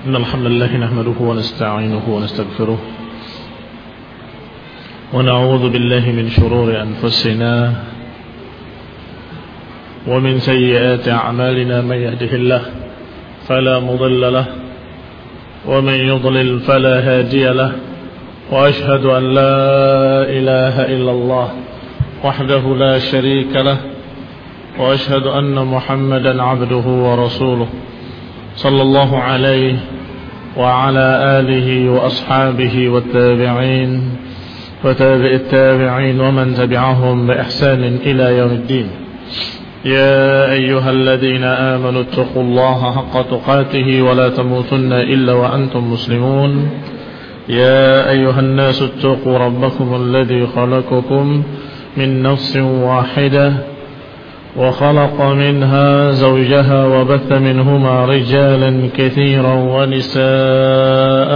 إن الحمد لله نحمده ونستعينه ونستغفره ونعوذ بالله من شرور أنفسنا ومن سيئات أعمالنا من يهده الله فلا مضل له ومن يضلل فلا هادي له وأشهد أن لا إله إلا الله وحده لا شريك له وأشهد أن محمدا عبده ورسوله صلى الله عليه وعلى آله وأصحابه والتابعين وتابع التابعين ومن تبعهم بإحسان إلى يوم الدين. يا أيها الذين آمنوا اتقوا الله حق تقاته ولا تموتن إلا وأنتم مسلمون. يا أيها الناس اتقوا ربكم الذي خلقكم من نفس واحدة وخلق منها زوجها وبث منهما رجالا كثيرا ونساء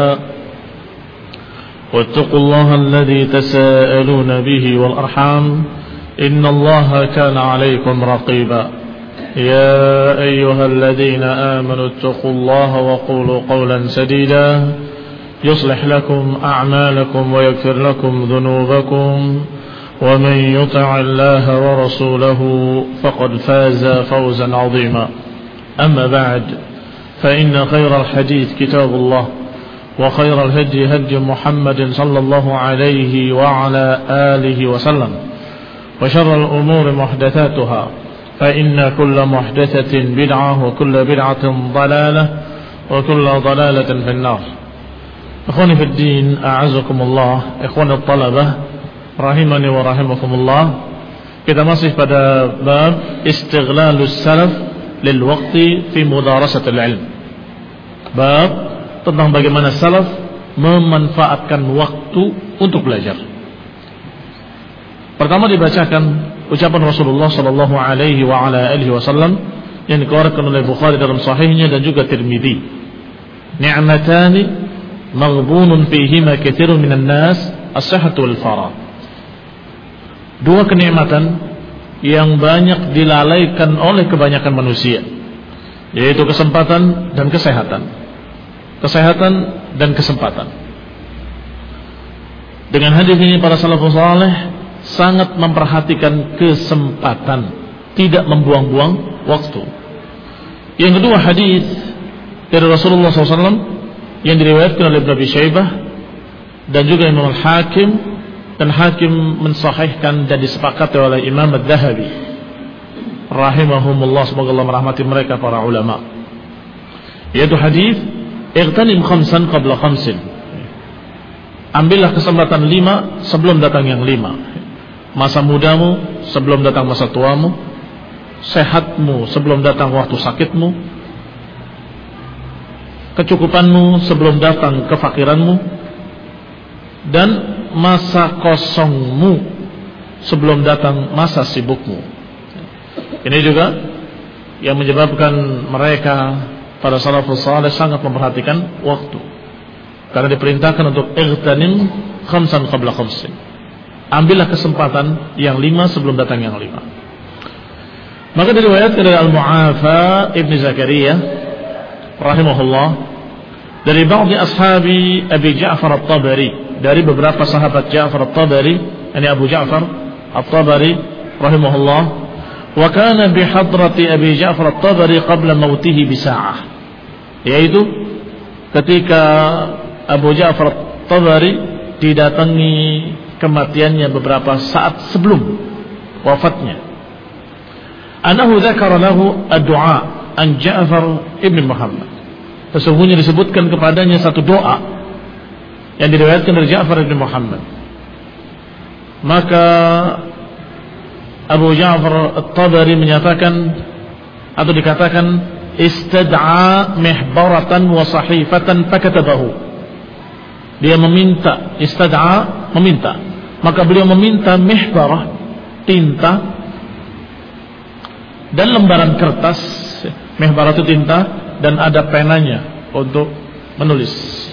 واتقوا الله الذي تساءلون به والأرحام إن الله كان عليكم رقيبا. يا أيها الذين آمنوا اتقوا الله وقولوا قولا سديدا يصلح لكم أعمالكم ويغفر لكم ذنوبكم ومن يطع الله ورسوله فقد فاز فوزا عظيما. أما بعد فإن خير الحديث كتاب الله وخير الهدي هدي محمد صلى الله عليه وعلى آله وسلم وشر الأمور محدثاتها فإن كل محدثة بدعة وكل بدعة ضلالة وكل ضلالة في النار. Ikhwani fi din, a'azakumullah, ikhwani talabah rahimani wa rahimakumullah. Kita masih pada bab istiglalus salaf lil waqti fi mudarasatil ilm. Bab tentang bagaimana salaf memanfaatkan waktu untuk belajar. Pertama dibacakan ucapan Rasulullah sallallahu alaihi wa ala alihi wasallam yang dikeluarkan oleh Bukhari dalam sahihnya dan juga Tirmidzi. Ni'matani maghbunun fihima katsirun minan nas as-sihhatu wal faragh. Dua kenikmatan yang banyak dilalaikan oleh kebanyakan manusia, yaitu kesempatan dan kesehatan. Kesehatan dan kesempatan. Dengan hadis ini para salafus saleh sangat memperhatikan kesempatan, tidak membuang-buang waktu. Yang kedua, hadis dari Rasulullah SAW yang diriwayatkan oleh Ibnu Abi Syaibah dan juga Imam Al-Hakim, dan Hakim mensahihkan dan disepakati oleh Imam Adz-Dzahabi rahimahumullah, semoga Allah merahmati mereka para ulama. Yaitu hadis ightanim khamsan qabla khamsin. Ambillah kesempatan 5 sebelum datang yang 5. Masa mudamu sebelum datang masa tuamu, sehatmu sebelum datang waktu sakitmu, kecukupanmu sebelum datang kefakiranmu, dan masa kosongmu sebelum datang masa sibukmu. Ini juga yang menyebabkan mereka para salafus saleh sangat memperhatikan waktu, karena diperintahkan untuk ightanim khamsan qabla khamsin. Ambillah kesempatan yang 5 sebelum datang yang 5. Maka diriwayatkan dari Al-Mu'afa Ibn Zakaria rahimahullah dari ba'di ashabi Abi Ja'far At-Tabari, dari beberapa sahabat Ja'far At-Tabari, ini Abu Ja'far At-Tabari rahimahullah, wa kana bi hadrati Abi Ja'far At-Tabari qabla mautihi bi sa'ah, yaitu ketika Abu Ja'far At-Tabari didatangi kematiannya beberapa saat sebelum wafatnya. Anahu dzakara lahu ad-du'a an Ja'far ibn Muhammad. Sesungguhnya disebutkan kepadanya satu doa yang diriwayatkan dari Ja'far ibn Muhammad. Maka Abu Ja'far At-Tabari menyatakan atau dikatakan istad'a mihbaratan wa sahifatan fakatabahu. Dia meminta, istad'a meminta, maka beliau meminta mihbarah, tinta, dan lembaran kertas. Mihbarah itu tinta dan ada penanya untuk menulis.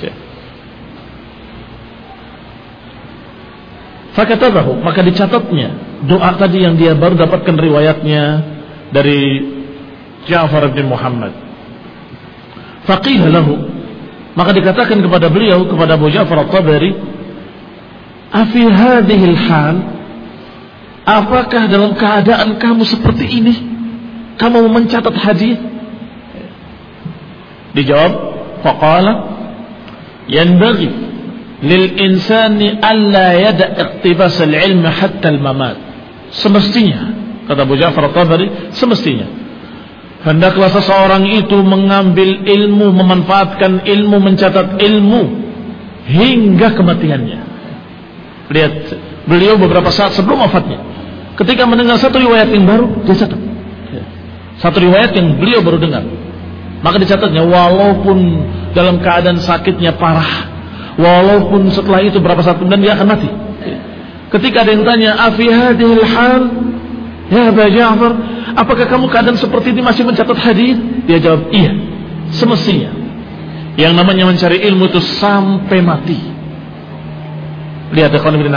Fakatabahu, maka dicatatnya doa tadi yang dia baru dapatkan riwayatnya dari Ja'far bin Muhammad. Faqila lahu, Maka dikatakan kepada beliau, kepada Abu Ja'far At-Tabari, afi hadhil hal, apakah dalam keadaan kamu seperti ini kamu mencatat hadis? Dijawab, faqala yanbaghi lil insani alla yada' iqtibas al-ilm hatta al-mamat. Semestinya, kata Abu Ja'far At-Tabari, semestinya hendaklah seseorang itu mengambil ilmu, memanfaatkan ilmu, mencatat ilmu hingga kematiannya. Lihat, beliau beberapa saat sebelum wafatnya, ketika mendengar satu riwayat yang baru, dia catat. Satu riwayat yang beliau baru dengar, maka dicatatnya, walaupun dalam keadaan sakitnya parah, walaupun setelah itu berapa saat kemudian dia akan mati. Ketika ada yang tanya, afi hadhil hal ya Abu Ja'far, apakah kamu keadaan seperti ini masih mencatat hadis? Dia jawab, iya, semestinya. Yang namanya mencari ilmu itu sampai mati. Lihat,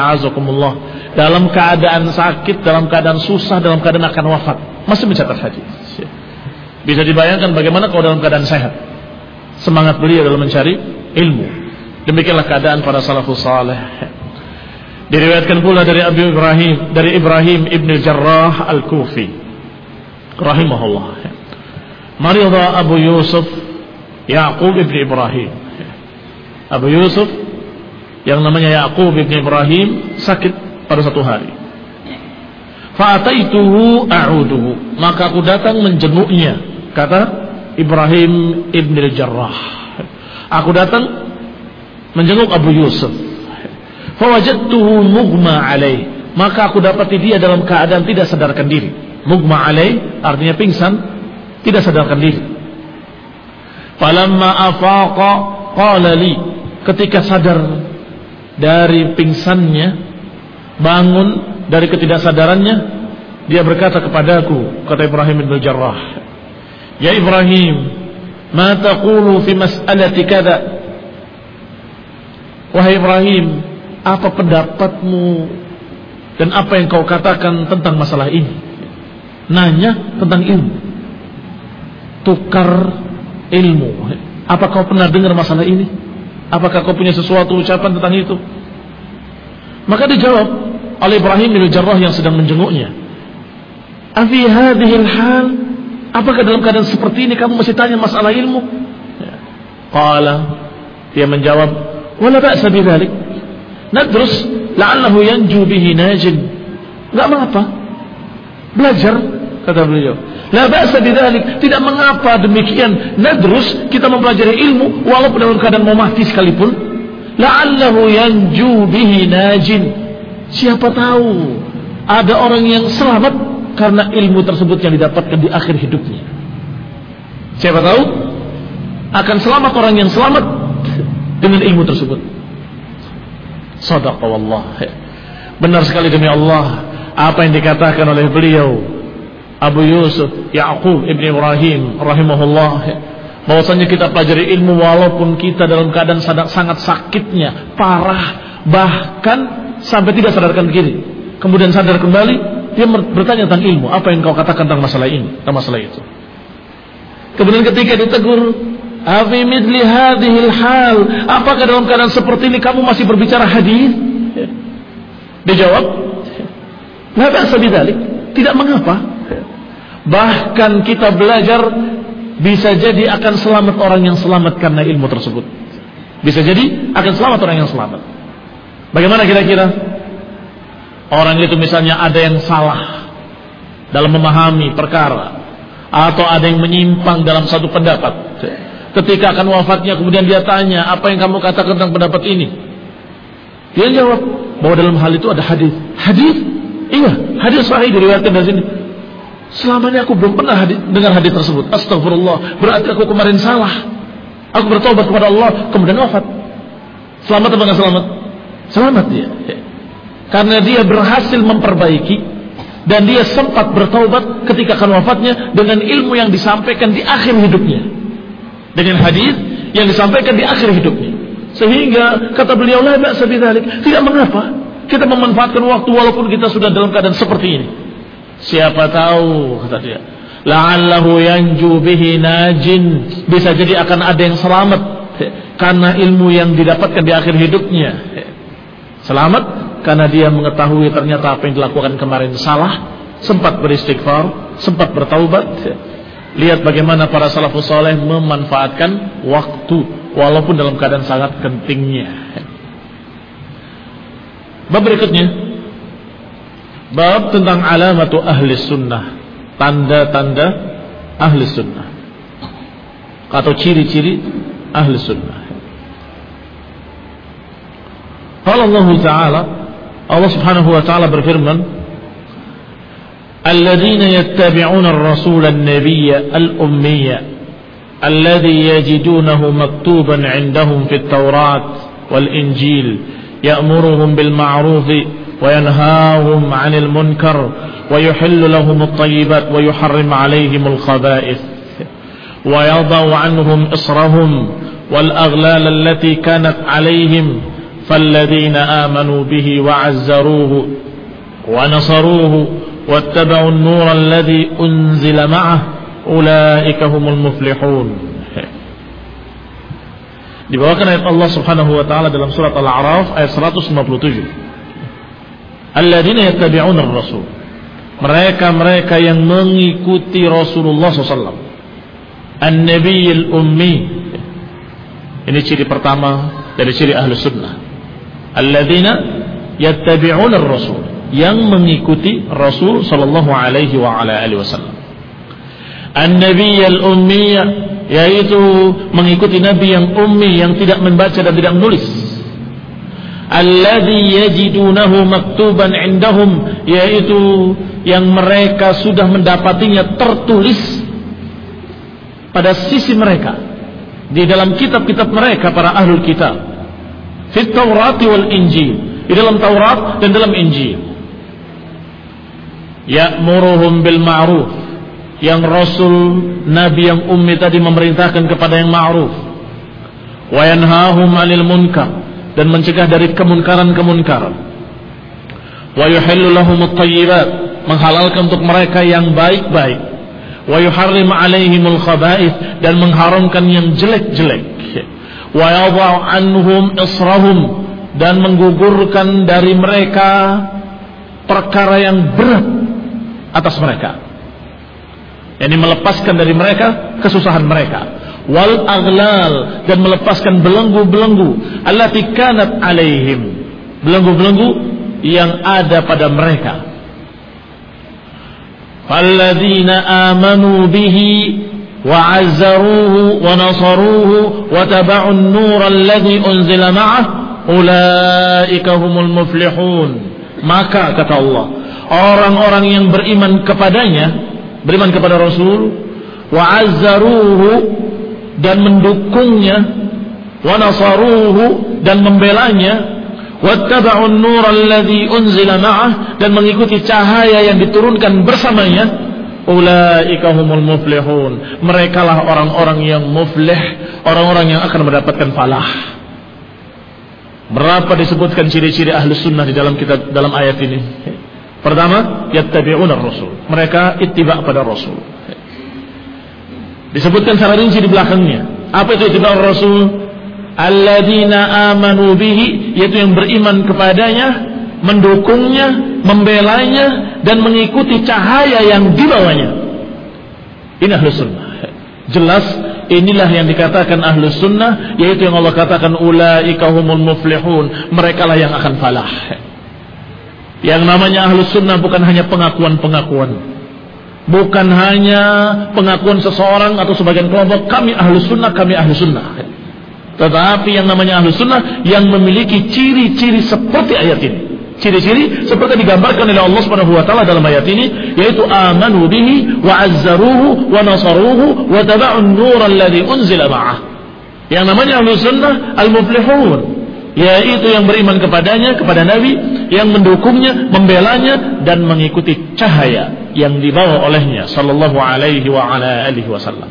dalam keadaan sakit, dalam keadaan susah, dalam keadaan akan wafat, masih mencatat hadis. Bisa dibayangkan bagaimana kalau dalam keadaan sehat, semangat beliau dalam mencari ilmu. Demikianlah keadaan para salafus saleh. Diriwayatkan pula dari Ibrahim ibn Jarrah al-Kufi rahimahullah, marida Abu Yusuf Ya'qub ibn Ibrahim. Abu Yusuf yang namanya Ya'qub ibn Ibrahim sakit pada satu hari. Fa'ataituhu a'uduhu, maka aku datang menjenguknya, kata Ibrahim ibn Jarrah. Aku datang menjenguk Abu Yusuf. Fawajadtuhu mughma alaih, maka aku dapati dia dalam keadaan tidak sadarkan diri. Mughma alaih artinya pingsan, tidak sadarkan diri. Falamma afaqa qala li, ketika sadar dari pingsannya, bangun dari ketidaksadarannya, dia berkata kepadaku, kata Ibrahim bin Jarrah, ya Ibrahim, ma taqulu fi mas'alati kadza? Wahai Ibrahim, apa pendapatmu dan apa yang kau katakan tentang masalah ini? Nanya tentang ilmu, tukar ilmu. Apa kau pernah dengar masalah ini? Apakah kau punya sesuatu ucapan tentang itu? Maka dijawab oleh Ibrahim bin Jarrah yang sedang menjenguknya, afi hadhil hal, apakah dalam keadaan seperti ini kamu masih tanya masalah ilmu? Qala, dia menjawab, wala ba'sa bidzalik, nadrus la'allahu yanju bihi najin. Enggak mengapa, belajar, kata beliau. La ba'sa bidzalik, tidak mengapa demikian. Nadrus, kita mempelajari ilmu walaupun dalam keadaan mau mati sekalipun. La'allahu yanju bihi najin, siapa tahu ada orang yang selamat karena ilmu tersebut yang didapatkan di akhir hidupnya. Siapa tahu akan selamat orang yang selamat dengan ilmu tersebut. Shadaqa wallah. Benar sekali demi Allah apa yang dikatakan oleh beliau Abu Yusuf Ya'qub ibn Ibrahim rahimahullah, bahwasanya kita pelajari ilmu walaupun kita dalam keadaan sangat sakitnya, parah, bahkan sampai tidak sadarkan diri. Kemudian sadar kembali, dia bertanya tentang ilmu, apa yang kau katakan tentang masalah ini, tentang masalah itu. Kemudian ketika ditegur, afi mithli hadhil hal, apakah dalam keadaan seperti ini kamu masih berbicara hadis? Dijawab, la ba'sa bidzalik, tidak mengapa. Bahkan kita belajar bisa jadi akan selamat orang yang selamat karena ilmu tersebut. Bisa jadi akan selamat orang yang selamat. Bagaimana kira-kira? Orang itu misalnya ada yang salah dalam memahami perkara, atau ada yang menyimpang dalam satu pendapat. Ketika akan wafatnya kemudian dia tanya, apa yang kamu katakan tentang pendapat ini? Dia jawab bahwa dalam hal itu ada hadis. Hadis? Iya, hadis sahih diriwayatkan dari sini. Selama ini aku belum pernah dengar hadis tersebut. Astagfirullah, berarti aku kemarin salah. Aku bertobat kepada Allah, kemudian wafat. Selamat atau enggak selamat? Selamat dia. Karena dia berhasil memperbaiki dan dia sempat bertaubat ketika akan wafatnya dengan ilmu yang disampaikan di akhir hidupnya, dengan hadis yang disampaikan di akhir hidupnya. Sehingga kata beliau, la ba'sa bidzalik, tidak mengapa kita memanfaatkan waktu walaupun kita sudah dalam keadaan seperti ini. Siapa tahu, kata dia, la'allahu yanju bihi najin, bisa jadi akan ada yang selamat karena ilmu yang didapatkan di akhir hidupnya. Selamat karena dia mengetahui ternyata apa yang dilakukan kemarin salah, sempat beristighfar, sempat bertaubat. Lihat bagaimana para salafus saleh memanfaatkan waktu walaupun dalam keadaan sangat gentingnya. Bab berikutnya, bab tentang alamatu ahli sunnah, tanda-tanda ahli sunnah atau ciri-ciri ahli sunnah. Qala Allah Ta'ala, Allah Subhanahu wa Ta'ala berfirman, "Alladzina yattabi'una ar-rasula an-nabiyya al-ummiyya alladhi yajidunahu maktuban 'indahum fit Taurat wal Injil ya'muruhum bil ma'ruf wa yanhahum 'anil munkar wa yuhillu lahum at-tayyibat wa yuharrimu 'alayhim al-khaba'ith wa yadh'u 'anhum israhum wal aghlal allati kanat 'alayhim فالذين آمنوا به وعزروه ونصروه واتبعوا النور الذي أنزل معه أولئك هم المفلحون." Dibawakan ayat Allah Subhanahu wa taala dalam surat Al-A'raf ayat 157. Alladzina yattabi'una ar-rasul. Mereka yang mengikuti Rasulullah SAW. An-Nabiyil Ummi. Ini ciri pertama dari ciri ahli sunnah. Alladzina yattabi'una ar-rasul, yang mengikuti Rasul sallallahu alaihi wa ala alihi wasallam. An-Nabiyyul Ummiyya, yaitu mengikuti nabi yang ummi, yang tidak membaca dan tidak menulis. Alladzi yajidunahu maktuban 'indahum, yaitu yang mereka sudah mendapatinya tertulis pada sisi mereka di dalam kitab-kitab mereka para ahlul kitab. Fit Taurat wal Injil, di dalam Taurat dan dalam Injil. Ya'muruhum bil ma'ruf, yang Rasul Nabi yang ummi tadi memerintahkan kepada yang ma'ruf. Wa yanhahum 'anil munkar, dan mencegah dari kemunkaran-kemunkaran. Wa yuhillu lahumut thayyibat, menghalalkan untuk mereka yang baik-baik. Wa yuharrimu 'alaihimul khaba'ith, dan mengharamkan yang jelek-jelek. Wa yadh'u 'anhum israhum, dan menggugurkan dari mereka perkara yang berat atas mereka, yakni melepaskan dari mereka kesusahan mereka. Wal aghlal, dan melepaskan belenggu-belenggu allati kanat 'alaihim, belenggu-belenggu yang ada pada mereka. Falladzina amanu bihi وعزروه ونصروه وتبعوا النور الذي أنزل معه أولئك هم المفلحون. Maka kata Allah, orang-orang yang beriman kepadanya, beriman kepada Rasul, wa'azzaruhu, dan mendukungnya, wa nasaruhu, dan membelanya, wattaba'un nur alladhi unzila ma'ah, dan mengikuti cahaya yang diturunkan bersamanya. Ulaika humul muflihun. Merekalah orang-orang yang muflih, orang-orang yang akan mendapatkan falah. Berapa disebutkan ciri-ciri ahli sunnah di dalam kitab, dalam ayat ini? Pertama, yattabi'una ar-rasul, mereka ittiba' pada Rasul. Disebutkan secara rinci di belakangnya. Apa itu ittiba' ar-rasul? Alladzina amanu bihi, yaitu yang beriman kepadanya, mendukungnya, membelanya, dan mengikuti cahaya yang dibawanya. Ini ahlus sunnah. Jelas inilah yang dikatakan ahlus sunnah, yaitu yang Allah katakan ulaika humul muflihun, merekalah yang akan falah. Yang namanya ahlus sunnah bukan hanya pengakuan-pengakuan, bukan hanya pengakuan seseorang atau sebagian kelompok, kami ahlus sunnah, kami ahlus sunnah. Tetapi yang namanya ahlus sunnah yang memiliki ciri-ciri seperti ayat ini. Ciri-ciri seperti digambarkan oleh Allah Subhanahu wa taala dalam ayat ini, yaitu amanu bihi wa azzaruhu wa nasaruhu wa taba'un nur alladhi unzila ma'ah. Yang namanya ahlus sunnah al-muflihun, yaitu yang beriman kepadanya, kepada Nabi, yang mendukungnya, membelanya, dan mengikuti cahaya yang dibawa olehnya sallallahu alaihi wa ala alihi wasallam.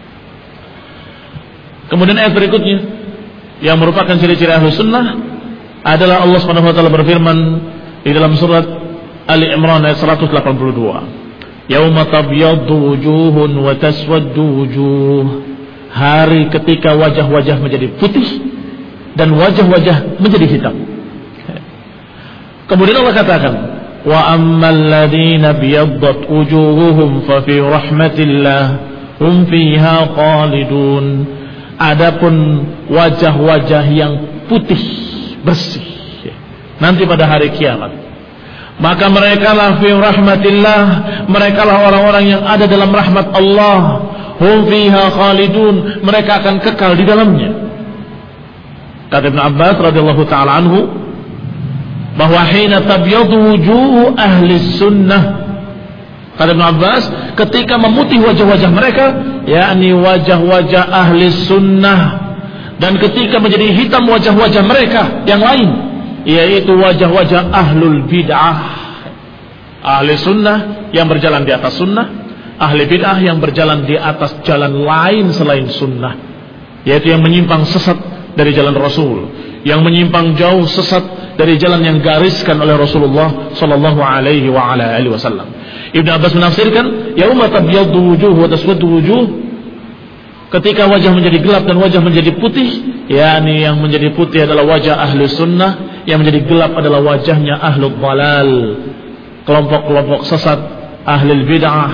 Kemudian ayat berikutnya yang merupakan ciri-ciri ahlus sunnah adalah Allah Subhanahu wa taala berfirman di dalam surat Ali Imran ayat 182. Yauma tabyaddu wujuhun wa taswaddu wujuh. hari ketika wajah-wajah menjadi putih dan wajah-wajah menjadi hitam. Kemudian Allah katakan, wa ammal ladzina biyaddat wujuhuhum fa fi rahmatillah hum fiha khalidun. Adapun wajah-wajah yang putih bersih nanti pada hari kiamat, maka mereka lah fi rahmatillah, mereka lah orang-orang yang ada dalam rahmat Allah. Hum fiha khalidun, mereka akan kekal di dalamnya. Kata Ibn Abbas radhiyallahu taala anhu bahwa hina tabyadu wujuh ahli sunnah, kata Ibn Abbas, ketika memutih wajah-wajah mereka, yakni wajah-wajah ahli sunnah, dan ketika menjadi hitam wajah-wajah mereka yang lain, yaitu wajah-wajah ahlul bid'ah. Ahli sunnah yang berjalan di atas sunnah, ahli bid'ah yang berjalan di atas jalan lain selain sunnah, yaitu yang menyimpang sesat dari jalan Rasul, yang menyimpang jauh sesat dari jalan yang gariskan oleh Rasulullah sallallahu alaihi wa ala alihi wasallam. Ibnu Abbas menafsirkan, yauma tabyaddu wujuh wa taswaddu wujuh, ketika wajah menjadi gelap dan wajah menjadi putih, yakni yang menjadi putih adalah wajah ahli sunnah, yang menjadi gelap adalah wajahnya ahlul dhalal, kelompok-kelompok sesat ahli bid'ah.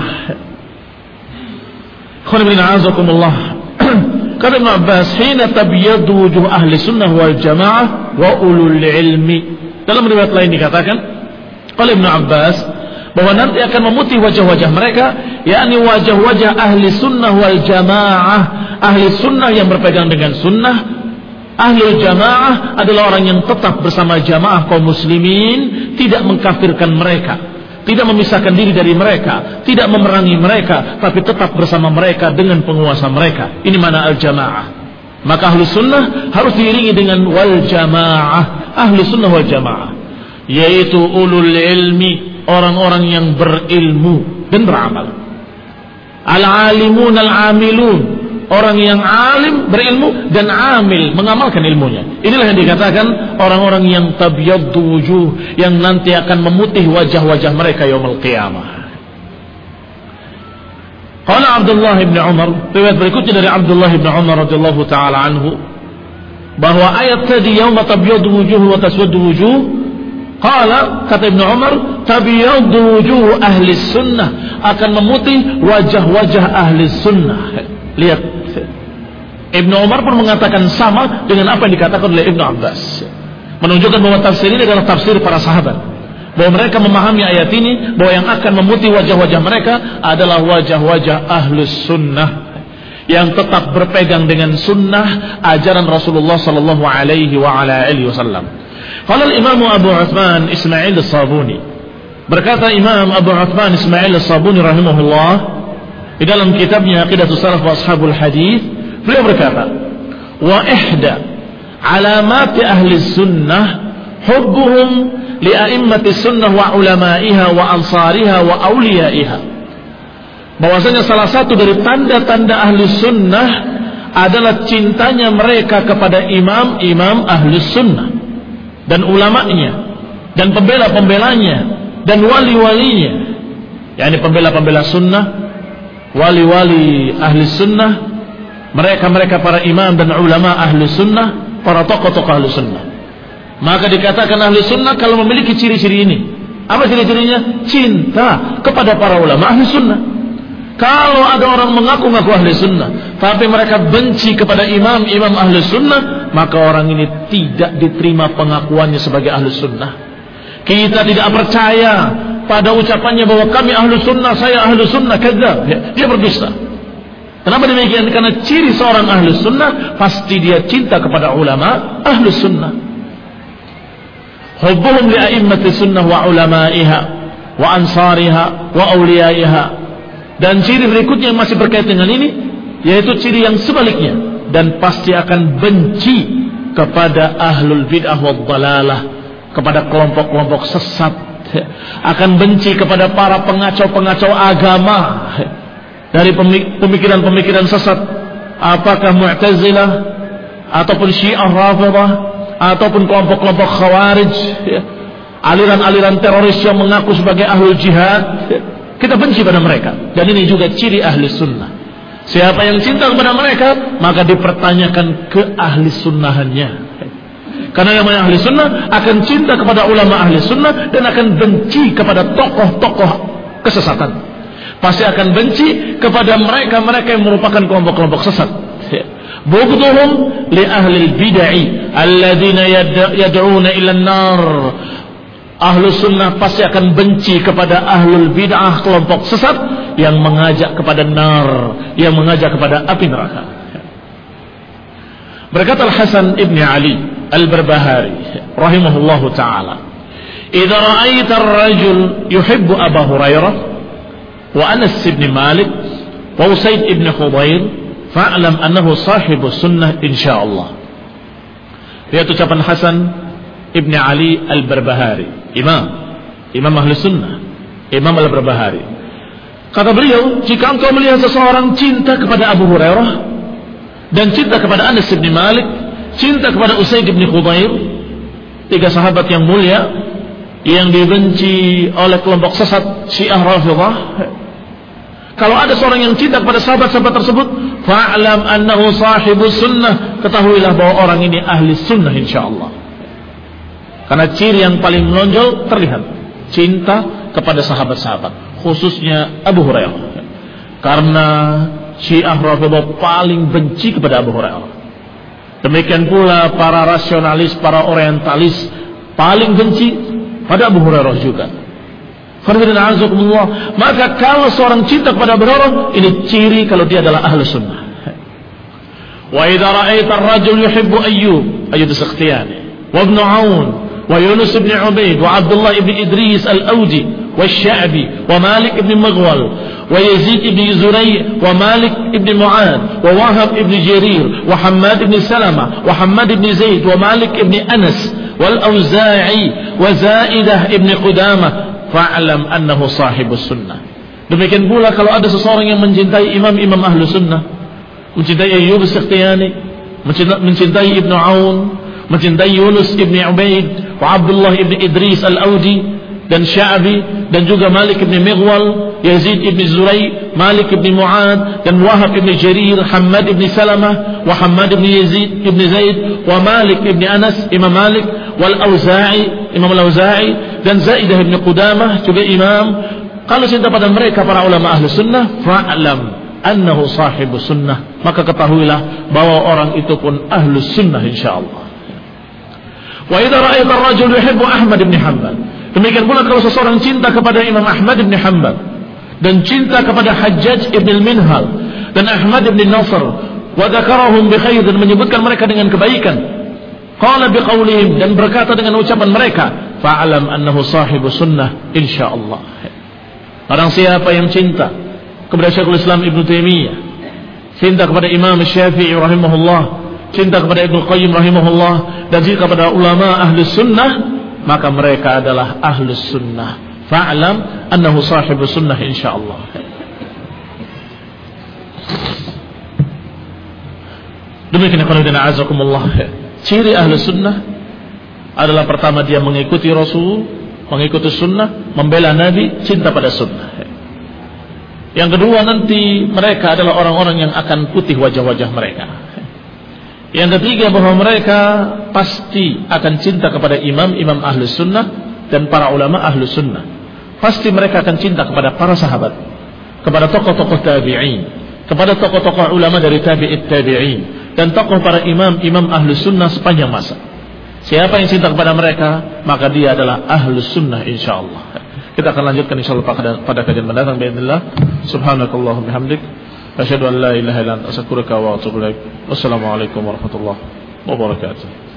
Kata Ibn Abbas, hina tabyaddu wujuh ahli sunnah wal jamaah wa ulul ilmi. Dalam riwayat lain dikatakan oleh Ibn Abbas bahwa nanti akan memutih wajah-wajah mereka, yakni wajah-wajah ahli sunnah wal jamaah. Ahli sunnah yang berpegang dengan sunnah, ahli jamaah adalah orang yang tetap bersama jamaah kaum muslimin, tidak mengkafirkan mereka, tidak memisahkan diri dari mereka, tidak memerangi mereka, tapi tetap bersama mereka dengan penguasa mereka. Ini mana al-jamaah. Maka ahlu sunnah harus diiringi dengan wal jamaah. Ahlu sunnah wal jamaah, yaitu ulul ilmi, orang-orang yang berilmu dan beramal. Al-alimun al-amilun, orang yang alim, berilmu dan amil, mengamalkan ilmunya. Inilah yang dikatakan orang-orang yang tabyaddu wujuh, yang nanti akan memutih wajah-wajah mereka yaumul qiyamah. Qala Abdullah bin Umar, riwayat berikutnya dari Abdullah bin Umar radhiyallahu taala anhu, bahwa ayat tadi yauma tabyaddu wujuh wa taswaddu wujuh, qala, kata Ibnu Umar, tabyaddu wujuh ahli sunnah, akan memutih wajah-wajah ahli sunnah. Lihat, Ibnu Umar pun mengatakan sama dengan apa yang dikatakan oleh Ibnu Abbas, menunjukkan bahwa tafsir ini adalah tafsir para sahabat, bahwa mereka memahami ayat ini, bahwa yang akan memutih wajah-wajah mereka adalah wajah-wajah ahlus sunnah yang tetap berpegang dengan sunnah ajaran Rasulullah sallallahu alaihi wa ala alihi wasallam. Qala al-Imam Abu Uthman Ismail as-Sabuni, berkata Imam Abu Uthman Ismail as-Sabuni rahimahullah di dalam kitabnya Aqidatus Salaf wa Ashabul Hadis, beliau berkata, wa ihda alamati ahli sunnah hubbuhum li a'immati sunnah wa ulama'iha wa ansariha wa awliyaiha. Bahwasanya salah satu dari tanda-tanda ahli sunnah adalah cintanya mereka kepada imam-imam ahli sunnah dan ulama'nya dan pembela-pembelanya dan wali-walinya, yakni pembela-pembela sunnah, wali-wali ahli sunnah, mereka-mereka para imam dan ulama ahli sunnah, para tokoh-tokoh ahli sunnah. Maka dikatakan ahli sunnah kalau memiliki ciri-ciri ini. Apa ciri-cirinya? Cinta kepada para ulama ahli sunnah. Kalau ada orang mengaku-ngaku ahli sunnah, tapi mereka benci kepada imam-imam ahli sunnah, maka orang ini tidak diterima pengakuannya sebagai ahli sunnah. Kita tidak percaya pada ucapannya bahwa kami ahli sunnah, saya ahli sunnah, kadzab. Dia berdusta. Kenapa demikian? Karena ciri seorang ahli sunnah pasti dia cinta kepada ulama ahli sunnah. Hubbuhum li a'immati sunnah wa ulama'iha wa ansariha wa awliyaiha. Dan ciri berikutnya yang masih berkait dengan ini, yaitu ciri yang sebaliknya, dan pasti akan benci kepada ahlul bid'ah wad dhalalah, kepada kelompok-kelompok sesat, akan benci kepada para pengacau-pengacau agama dari pemikiran-pemikiran sesat, apakah Mu'tazilah ataupun Syiah Rafidhah ataupun kelompok-kelompok Khawarij, aliran-aliran teroris yang mengaku sebagai ahlul jihad. Kita benci pada mereka. Dan ini juga ciri ahli sunnah. Siapa yang cinta kepada mereka, maka dipertanyakan ke ahli sunnahannya. Karena yang namanya ahli sunnah akan cinta kepada ulama ahli sunnah dan akan benci kepada tokoh-tokoh kesesatan. Pasti akan benci kepada mereka-mereka yang merupakan kelompok-kelompok sesat. Bughdhum li ahli bid'ah alladziina yad'una ila an-nar. Ahlu sunnah pasti akan benci kepada ahlul bid'ah, kelompok sesat yang mengajak kepada nar, yang mengajak kepada api neraka. Berkata Al-Hasan ibn Ali Al-Barbahari rahimahullahu ta'ala, idza ra'aita ar-rajul yuhibbu Abu Hurairah wa Anas ibn Malik wa Usaid ibn Khudair fa'lam annahu sahibu sunnah insyaallah. Lihat ucapan Hasan ibn Ali Al-Barbahari, Imam Ahli Sunnah, Imam Al-Barbahari. Kata beliau, jika engkau melihat seseorang cinta kepada Abu Hurairah dan cinta kepada Anas bin Malik, cinta kepada Usaid bin Khudair, 3 sahabat yang mulia yang dibenci oleh kelompok sesat Syiah Rafidhah. Kalau ada seorang yang cinta kepada sahabat-sahabat tersebut, fa'lam annahu sahibus sunnah, ketahuilah bahwa orang ini ahli sunnah insyaallah. Karena ciri yang paling menonjol terlihat cinta kepada sahabat-sahabat, khususnya Abu Hurairah. Karena Syiah Rafidhah paling benci kepada Abu Hurairah. Demikian pula para rasionalis, para orientalis paling benci pada Abu Hurairah juga. Maka kalau seorang cinta kepada Abu Hurairah, ini ciri kalau dia adalah ahlu sunnah. Wa idza ra'aita ar-rajul yuhibbu Ayyub as-Sakhtiyani wa Ibn Aun wa Yunus ibn Ubayd wa Abdullah ibn Idris al-Awdi والشعبي ومالك ابن مغول ويزيد ابن زريع ومالك ابن معاذ ووهب ابن جرير وحماد ابن سلمة وحماد ابن زيد ومالك ابن أنس والأوزاعي وزائدة ابن قدامة فاعلم أنه صاحب السنة. Demikian pula kalau ada seseorang yang mencintai imam-imam ahlu sunnah, mencintai Ayyub as-Sakhtiyani, mencintai Ibn Aun, mencintai Yunus ibn Ubaid wa Abdullah ibn Idris al-Awdi dan Sya'bi dan juga Malik ibn Mighwal, Yazid ibn Zurai, Malik ibn Mu'ad dan Wahab ibn Jarir, Hammad ibn Salamah wa Hammad ibn Yazid ibn Zaid wa Malik ibn Anas, Imam Malik wal Auza'i, Imam al-Auza'i dan Zaidah ibn Qudamah juga imam. Kalau cinta pada mereka para ulama ahli sunnah, fa'lam annahu sahibu sunnah, maka ketahuilah bahwa orang itu pun ahli sunnah insyaallah. Wa idza ra'aita ar-rajul yuhibbu Ahmad ibn Hanbal, demikian pula kalau seseorang cinta kepada Imam Ahmad ibn Hanbal dan cinta kepada Hajjaj ibn al-Minhal dan Ahmad ibn Nasr wa dzakarahum bi khair, dan menyebutkan mereka dengan kebaikan, qala bi qaulihim, dan berkata dengan ucapan mereka, fa'alam annahu sahibu sunnah insyaallah. Barang siapa yang cinta kepada Syekhul Islam Ibn Taimiyah, cinta kepada Imam Syafi'i rahimahullah, cinta kepada Ibnu Qayyim rahimahullah, dan cinta kepada ulama ahli sunnah, maka mereka adalah ahli sunnah. Fa'lam annahu sahibu sunnah insyaallah. Demikian qanudana azakumullah. Ciri ahli sunnah adalah pertama dia mengikuti Rasul, mengikuti sunnah, membela Nabi, cinta pada sunnah. Yang kedua, nanti mereka adalah orang-orang yang akan putih wajah-wajah mereka. Yang ketiga, bahwa mereka pasti akan cinta kepada imam-imam ahli sunnah dan para ulama ahli sunnah. Pasti mereka akan cinta kepada para sahabat, kepada tokoh-tokoh tabi'in, kepada tokoh-tokoh ulama dari tabi'it tabi'in, dan tokoh para imam-imam ahli sunnah sepanjang masa. Siapa yang cinta kepada mereka, maka dia adalah ahli sunnah insyaallah. Kita akan lanjutkan insyaallah pada kajian mendatang biidznillah. Subhanakallahumma bihamdik, asyhadu an la ilaha illa anta, astaghfiruka wa atubu ilaik. Wassalamualaikum warahmatullahi wabarakatuh.